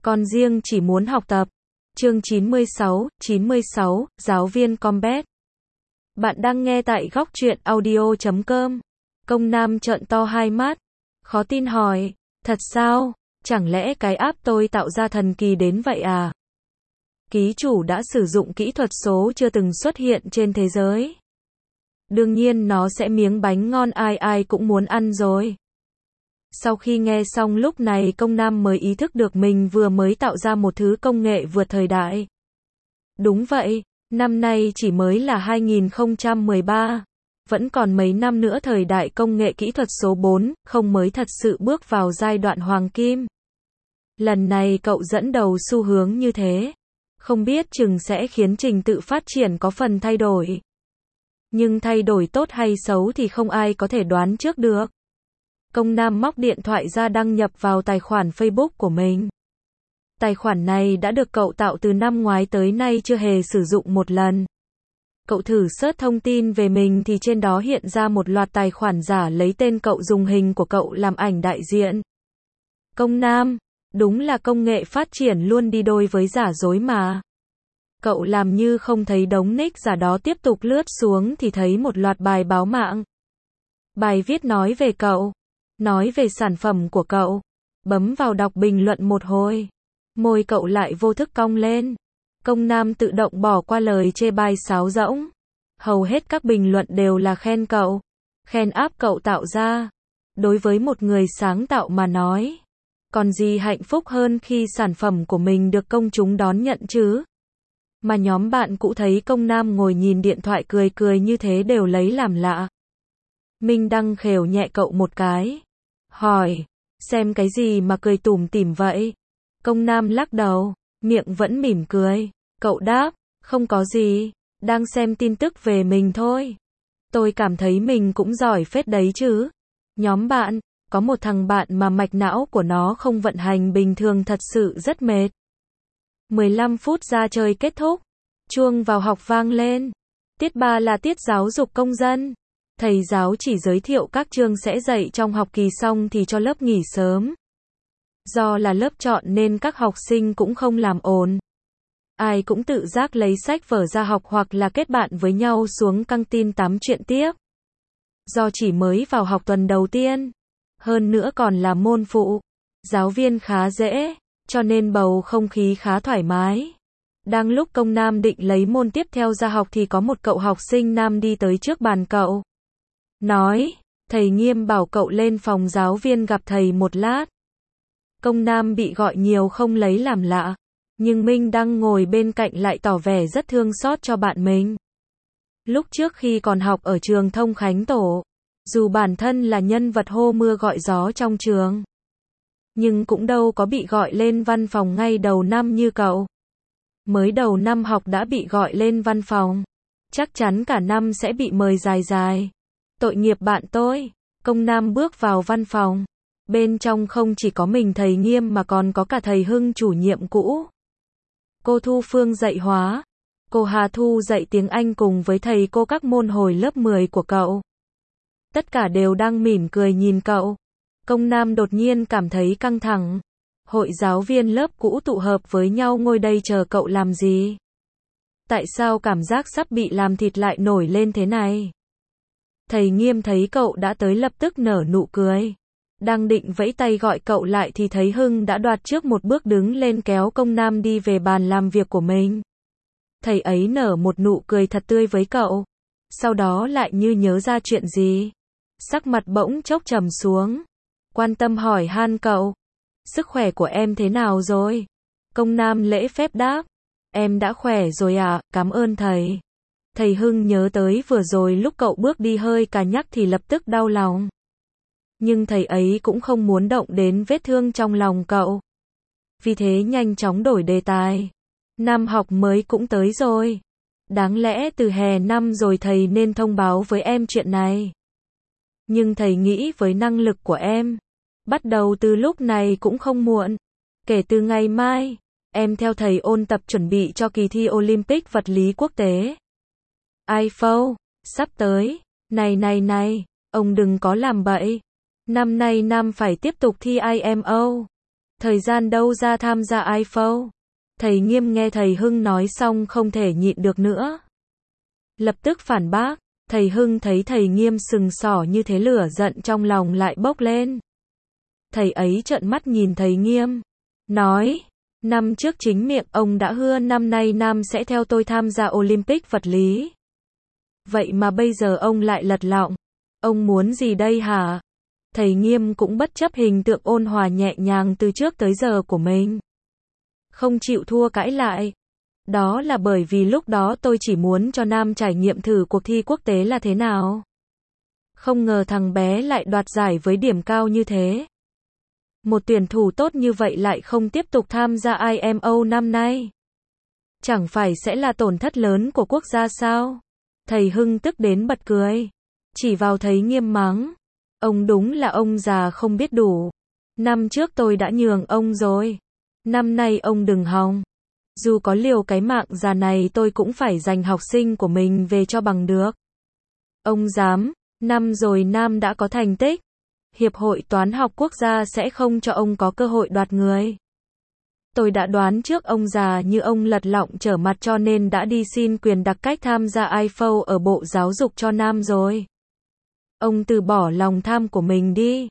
Con riêng chỉ muốn học tập. Chương 96, giáo viên Combat. Bạn đang nghe tại góc truyện audio.com. Công Nam trợn to hai mắt, khó tin hỏi, thật sao? Chẳng lẽ cái app tôi tạo ra thần kỳ đến vậy à? Ký chủ đã sử dụng kỹ thuật số chưa từng xuất hiện trên thế giới. Đương nhiên nó sẽ miếng bánh ngon ai ai cũng muốn ăn rồi. Sau khi nghe xong lúc này Công Nam mới ý thức được mình vừa mới tạo ra một thứ công nghệ vượt thời đại. Đúng vậy, năm nay chỉ mới là 2013. Vẫn còn mấy năm nữa thời đại công nghệ kỹ thuật số 4.0 mới thật sự bước vào giai đoạn hoàng kim. Lần này cậu dẫn đầu xu hướng như thế. Không biết chừng sẽ khiến trình tự phát triển có phần thay đổi. Nhưng thay đổi tốt hay xấu thì không ai có thể đoán trước được. Công Nam móc điện thoại ra đăng nhập vào tài khoản Facebook của mình. Tài khoản này đã được cậu tạo từ năm ngoái tới nay chưa hề sử dụng một lần. Cậu thử search thông tin về mình thì trên đó hiện ra một loạt tài khoản giả lấy tên cậu dùng hình của cậu làm ảnh đại diện. Công Nam, đúng là công nghệ phát triển luôn đi đôi với giả dối mà. Cậu làm như không thấy đống nick giả đó tiếp tục lướt xuống thì thấy một loạt bài báo mạng. Bài viết nói về cậu, nói về sản phẩm của cậu. Bấm vào đọc bình luận một hồi, môi cậu lại vô thức cong lên. Công Nam tự động bỏ qua lời chê bai sáo rỗng. Hầu hết các bình luận đều là khen cậu, khen app cậu tạo ra. Đối với một người sáng tạo mà nói, còn gì hạnh phúc hơn khi sản phẩm của mình được công chúng đón nhận chứ? Mà nhóm bạn cũ thấy Công Nam ngồi nhìn điện thoại cười cười như thế đều lấy làm lạ. Minh Đăng khều nhẹ cậu một cái, hỏi, xem cái gì mà cười tủm tỉm vậy? Công Nam lắc đầu, miệng vẫn mỉm cười. Cậu đáp, không có gì, đang xem tin tức về mình thôi. Tôi cảm thấy mình cũng giỏi phết đấy chứ. Nhóm bạn, có một thằng bạn mà mạch não của nó không vận hành bình thường thật sự rất mệt. 15 phút ra chơi kết thúc, chuông vào học vang lên. Tiết 3 là tiết giáo dục công dân. Thầy giáo chỉ giới thiệu các chương sẽ dạy trong học kỳ xong thì cho lớp nghỉ sớm. Do là lớp chọn nên các học sinh cũng không làm ồn. Ai cũng tự giác lấy sách vở ra học hoặc là kết bạn với nhau xuống căng tin tám chuyện tiếp. Do chỉ mới vào học tuần đầu tiên, hơn nữa còn là môn phụ, giáo viên khá dễ, cho nên bầu không khí khá thoải mái. Đang lúc Công Nam định lấy môn tiếp theo ra học thì có một cậu học sinh nam đi tới trước bàn cậu. Nói, thầy Nghiêm bảo cậu lên phòng giáo viên gặp thầy một lát. Công Nam bị gọi nhiều không lấy làm lạ. Nhưng Minh Đăng ngồi bên cạnh lại tỏ vẻ rất thương xót cho bạn mình. Lúc trước khi còn học ở trường Thông Khánh Tổ, dù bản thân là nhân vật hô mưa gọi gió trong trường, nhưng cũng đâu có bị gọi lên văn phòng ngay đầu năm như cậu. Mới đầu năm học đã bị gọi lên văn phòng, chắc chắn cả năm sẽ bị mời dài dài. Tội nghiệp bạn tôi. Công Nam bước vào văn phòng. Bên trong không chỉ có mình thầy Nghiêm mà còn có cả thầy Hưng chủ nhiệm cũ. Cô Thu Phương dạy hóa. Cô Hà Thu dạy tiếng Anh cùng với thầy cô các môn hồi lớp 10 của cậu. Tất cả đều đang mỉm cười nhìn cậu. Công Nam đột nhiên cảm thấy căng thẳng. Hội giáo viên lớp cũ tụ hợp với nhau ngồi đây chờ cậu làm gì? Tại sao cảm giác sắp bị làm thịt lại nổi lên thế này? Thầy Nghiêm thấy cậu đã tới lập tức nở nụ cười. Đang định vẫy tay gọi cậu lại thì thấy Hưng đã đoạt trước một bước đứng lên kéo Công Nam đi về bàn làm việc của mình. Thầy ấy nở một nụ cười thật tươi với cậu. Sau đó lại như nhớ ra chuyện gì. Sắc mặt bỗng chốc trầm xuống. Quan tâm hỏi han cậu. Sức khỏe của em thế nào rồi? Công Nam lễ phép đáp. Em đã khỏe rồi ạ, cảm ơn thầy. Thầy Hưng nhớ tới vừa rồi lúc cậu bước đi hơi cà nhắc thì lập tức đau lòng. Nhưng thầy ấy cũng không muốn động đến vết thương trong lòng cậu. Vì thế nhanh chóng đổi đề tài. Năm học mới cũng tới rồi. Đáng lẽ từ hè năm rồi thầy nên thông báo với em chuyện này. Nhưng thầy nghĩ với năng lực của em, bắt đầu từ lúc này cũng không muộn. Kể từ ngày mai, em theo thầy ôn tập chuẩn bị cho kỳ thi Olympic vật lý quốc tế. iPhone, sắp tới. Này, ông đừng có làm bậy. Năm nay Nam phải tiếp tục thi IMO. Thời gian đâu ra tham gia IFO? Thầy Nghiêm nghe thầy Hưng nói xong không thể nhịn được nữa. Lập tức phản bác, thầy Hưng thấy thầy Nghiêm sừng sỏ như thế lửa giận trong lòng lại bốc lên. Thầy ấy trợn mắt nhìn thầy Nghiêm, nói, năm trước chính miệng ông đã hứa năm nay Nam sẽ theo tôi tham gia Olympic vật lý. Vậy mà bây giờ ông lại lật lọng. Ông muốn gì đây hả? Thầy Nghiêm cũng bất chấp hình tượng ôn hòa nhẹ nhàng từ trước tới giờ của mình. Không chịu thua cãi lại. Đó là bởi vì lúc đó tôi chỉ muốn cho Nam trải nghiệm thử cuộc thi quốc tế là thế nào. Không ngờ thằng bé lại đoạt giải với điểm cao như thế. Một tuyển thủ tốt như vậy lại không tiếp tục tham gia IMO năm nay. Chẳng phải sẽ là tổn thất lớn của quốc gia sao? Thầy Hưng tức đến bật cười. Chỉ vào thầy Nghiêm mắng. Ông đúng là ông già không biết đủ. Năm trước tôi đã nhường ông rồi. Năm nay ông đừng hòng. Dù có liều cái mạng già này tôi cũng phải giành học sinh của mình về cho bằng được. Ông dám, năm rồi Nam đã có thành tích. Hiệp hội Toán học Quốc gia sẽ không cho ông có cơ hội đoạt người. Tôi đã đoán trước ông già như ông lật lọng trở mặt cho nên đã đi xin quyền đặc cách tham gia IFO ở Bộ Giáo dục cho Nam rồi. Ông từ bỏ lòng tham của mình đi.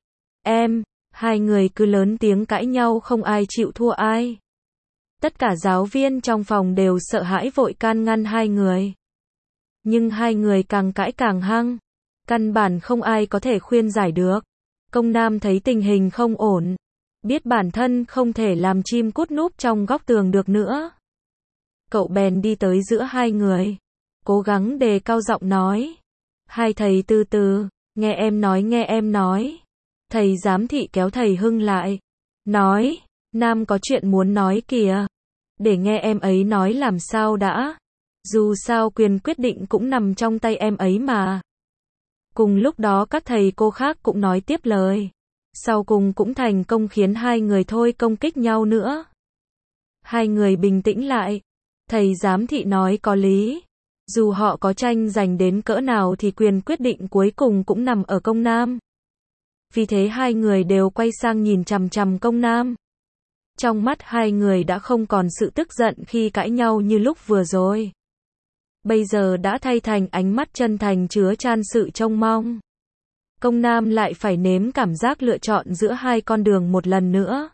Hai người cứ lớn tiếng cãi nhau không ai chịu thua ai. Tất cả giáo viên trong phòng đều sợ hãi vội can ngăn hai người. Nhưng hai người càng cãi càng hăng. Căn bản không ai có thể khuyên giải được. Công Nam thấy tình hình không ổn. Biết bản thân không thể làm chim cút núp trong góc tường được nữa. Cậu bèn đi tới giữa hai người. Cố gắng đề cao giọng nói. Hai thầy từ từ, nghe em nói. Thầy giám thị kéo thầy Hưng lại. Nói, Nam có chuyện muốn nói kìa. Để nghe em ấy nói làm sao đã. Dù sao quyền quyết định cũng nằm trong tay em ấy mà. Cùng lúc đó các thầy cô khác cũng nói tiếp lời. Sau cùng cũng thành công khiến hai người thôi công kích nhau nữa. Hai người bình tĩnh lại. Thầy giám thị nói có lý. Dù họ có tranh giành đến cỡ nào thì quyền quyết định cuối cùng cũng nằm ở Công Nam. Vì thế hai người đều quay sang nhìn chằm chằm Công Nam. Trong mắt hai người đã không còn sự tức giận khi cãi nhau như lúc vừa rồi. Bây giờ đã thay thành ánh mắt chân thành chứa chan sự trông mong. Công Nam lại phải nếm cảm giác lựa chọn giữa hai con đường một lần nữa.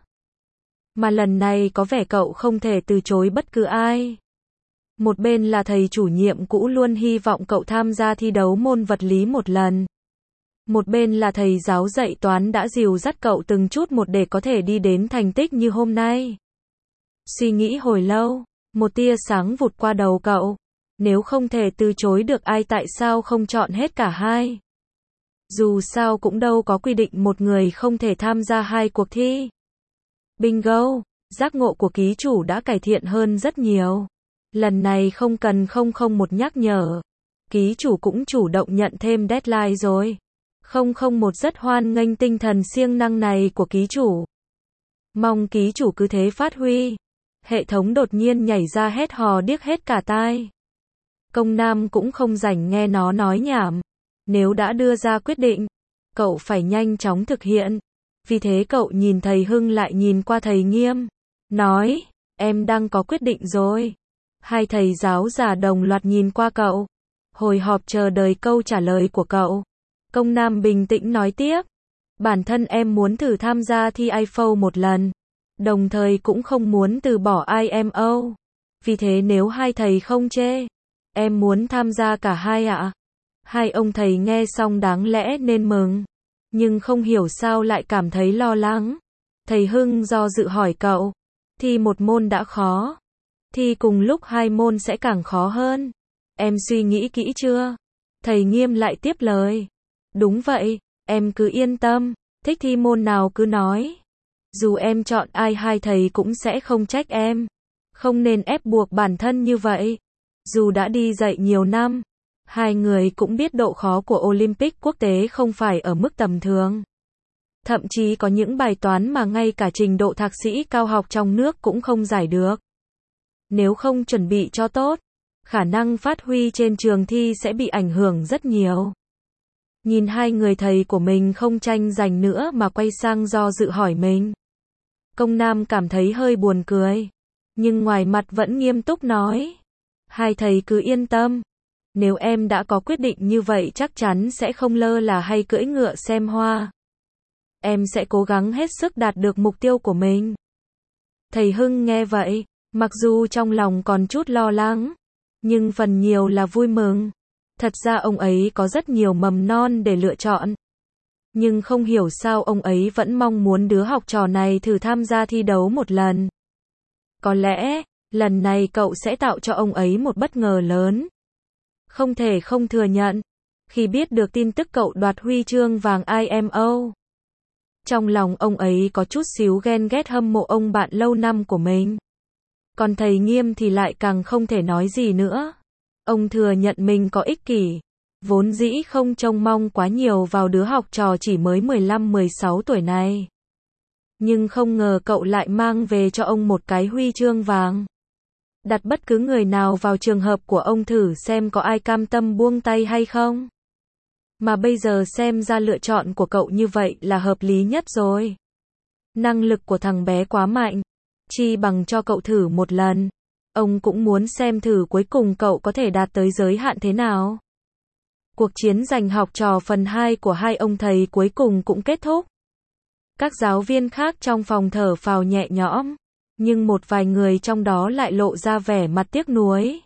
Mà lần này có vẻ cậu không thể từ chối bất cứ ai. Một bên là thầy chủ nhiệm cũ luôn hy vọng cậu tham gia thi đấu môn vật lý một lần. Một bên là thầy giáo dạy toán đã dìu dắt cậu từng chút một để có thể đi đến thành tích như hôm nay. Suy nghĩ hồi lâu, một tia sáng vụt qua đầu cậu. Nếu không thể từ chối được ai tại sao không chọn hết cả hai? Dù sao cũng đâu có quy định một người không thể tham gia hai cuộc thi. Bingo, giác ngộ của ký chủ đã cải thiện hơn rất nhiều. Lần này không cần 001 nhắc nhở. Ký chủ cũng chủ động nhận thêm deadline rồi. 001 rất hoan nghênh tinh thần siêng năng này của ký chủ. Mong ký chủ cứ thế phát huy. Hệ thống đột nhiên nhảy ra hét hò điếc hết cả tai. Công Nam cũng không rảnh nghe nó nói nhảm. Nếu đã đưa ra quyết định, cậu phải nhanh chóng thực hiện. Vì thế cậu nhìn thầy Hưng lại nhìn qua thầy Nghiêm. Nói, em đang có quyết định rồi. Hai thầy giáo già đồng loạt nhìn qua cậu. Hồi hộp chờ đợi câu trả lời của cậu. Công Nam bình tĩnh nói tiếp. Bản thân em muốn thử tham gia thi IFO một lần. Đồng thời cũng không muốn từ bỏ IMO. Vì thế nếu hai thầy không chê, em muốn tham gia cả hai ạ. Hai ông thầy nghe xong đáng lẽ nên mừng. Nhưng không hiểu sao lại cảm thấy lo lắng. Thầy Hưng do dự hỏi cậu. Thi một môn đã khó. Thi cùng lúc hai môn sẽ càng khó hơn. Em suy nghĩ kỹ chưa? Thầy Nghiêm lại tiếp lời. Đúng vậy, em cứ yên tâm. Thích thi môn nào cứ nói. Dù em chọn ai hai thầy cũng sẽ không trách em. Không nên ép buộc bản thân như vậy. Dù đã đi dạy nhiều năm, hai người cũng biết độ khó của Olympic quốc tế không phải ở mức tầm thường. Thậm chí có những bài toán mà ngay cả trình độ thạc sĩ cao học trong nước cũng không giải được. Nếu không chuẩn bị cho tốt, khả năng phát huy trên trường thi sẽ bị ảnh hưởng rất nhiều. Nhìn hai người thầy của mình không tranh giành nữa mà quay sang do dự hỏi mình. Công Nam cảm thấy hơi buồn cười, nhưng ngoài mặt vẫn nghiêm túc nói. Hai thầy cứ yên tâm. Nếu em đã có quyết định như vậy chắc chắn sẽ không lơ là hay cưỡi ngựa xem hoa. Em sẽ cố gắng hết sức đạt được mục tiêu của mình. Thầy Hưng nghe vậy, mặc dù trong lòng còn chút lo lắng, nhưng phần nhiều là vui mừng. Thật ra ông ấy có rất nhiều mầm non để lựa chọn. Nhưng không hiểu sao ông ấy vẫn mong muốn đứa học trò này thử tham gia thi đấu một lần. Có lẽ, lần này cậu sẽ tạo cho ông ấy một bất ngờ lớn. Không thể không thừa nhận, khi biết được tin tức cậu đoạt huy chương vàng IMO, trong lòng ông ấy có chút xíu ghen ghét hâm mộ ông bạn lâu năm của mình. Còn thầy Nghiêm thì lại càng không thể nói gì nữa. Ông thừa nhận mình có ích kỷ, vốn dĩ không trông mong quá nhiều vào đứa học trò chỉ mới 15-16 tuổi này. Nhưng không ngờ cậu lại mang về cho ông một cái huy chương vàng. Đặt bất cứ người nào vào trường hợp của ông thử xem có ai cam tâm buông tay hay không. Mà bây giờ xem ra lựa chọn của cậu như vậy là hợp lý nhất rồi. Năng lực của thằng bé quá mạnh, chi bằng cho cậu thử một lần. Ông cũng muốn xem thử cuối cùng cậu có thể đạt tới giới hạn thế nào. Cuộc chiến giành học trò phần 2 của hai ông thầy cuối cùng cũng kết thúc. Các giáo viên khác trong phòng thở phào nhẹ nhõm, nhưng một vài người trong đó lại lộ ra vẻ mặt tiếc nuối.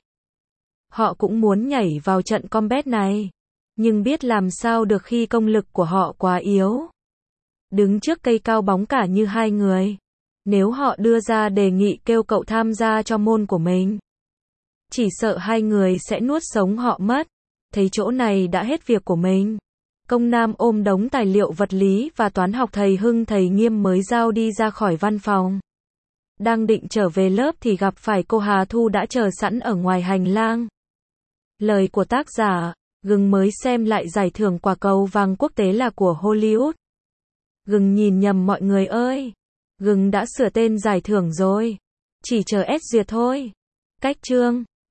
Họ cũng muốn nhảy vào trận combat này, nhưng biết làm sao được khi công lực của họ quá yếu. Đứng trước cây cao bóng cả như hai người, nếu họ đưa ra đề nghị kêu cậu tham gia cho môn của mình, chỉ sợ hai người sẽ nuốt sống họ mất. Thấy chỗ này đã hết việc của mình, Công Nam ôm đống tài liệu vật lý và toán học thầy Hưng thầy Nghiêm mới giao đi ra khỏi văn phòng. Đang định trở về lớp thì gặp phải cô Hà Thu đã chờ sẵn ở ngoài hành lang. Lời của tác giả, Gừng mới xem lại giải thưởng quả cầu vàng quốc tế là của Hollywood. Gừng nhìn nhầm mọi người ơi. Gừng đã sửa tên giải thưởng rồi. Chỉ chờ S duyệt thôi. Cách chương